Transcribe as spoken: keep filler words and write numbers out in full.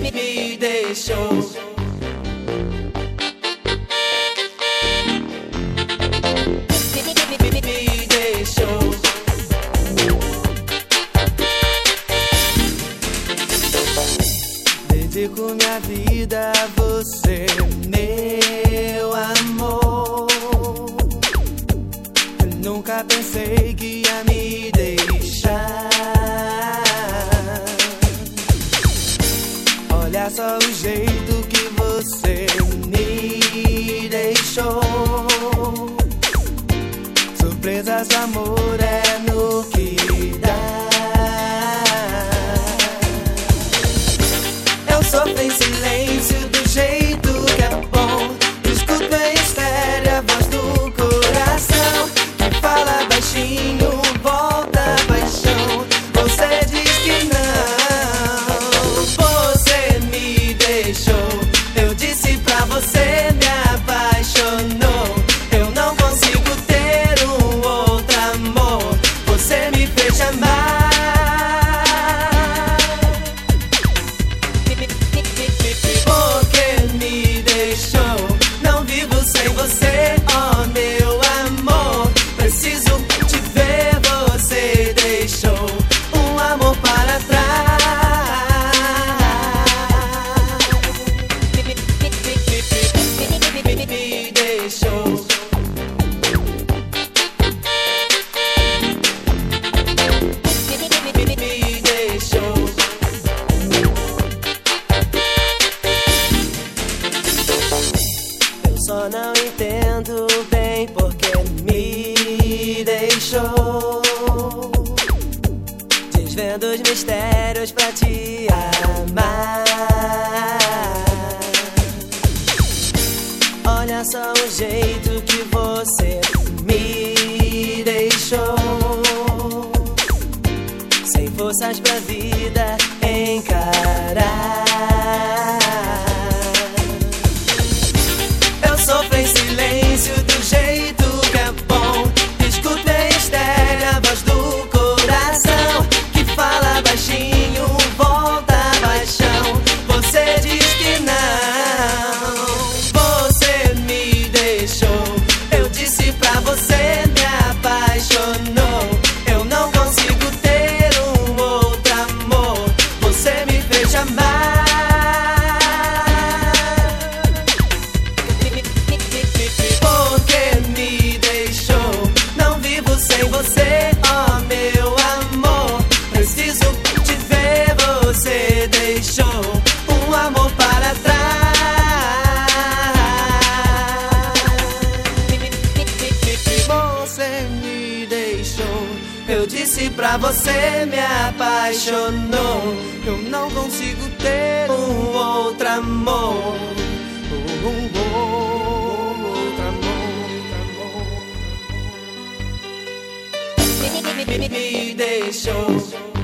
me deixou. Me deixou. Dedico minha vida a você, meu amor. Eu nunca pensei que ia me deixar. Olha só o jeito que você me deixou. Surpresas do amor é no que dá. Eu sofro em silêncio do jeito que é bom. Escuto em estéreo a voz do coração que fala baixinho, volta a paixão. Você diz que não. Você me deixou. Eu disse pra você, me apaixonou. Eu não consigo ter um outro amor. Você me fez amar. Porque me deixou. Não vivo sem você, oh meu amor. Preciso te ver, você deixou um amor para trás. Me deixou. Me deixou. Eu só não entendo bem porque me deixou. Desvendo os mistérios pra te amar. Olha só o jeito que você me deixou. Sem forças pra vida encarar. Eu sofro em silêncio do jeito que é bom. Escuto em estéreo a voz do coração que fala baixinho, volta a paixão. Você diz que não. Você me deixou. Eu disse pra você, me apaixonou. Eu não consigo ter um outro amor. Você me fez amar. Porque me deixou. Não vivo sem você, oh meu amor. Preciso te ver, você deixou um amor para trás. Você me deixou. Eu disse pra você, me apaixonou. Eu não consigo ter um outro amor. Um outro amor. Me deixou.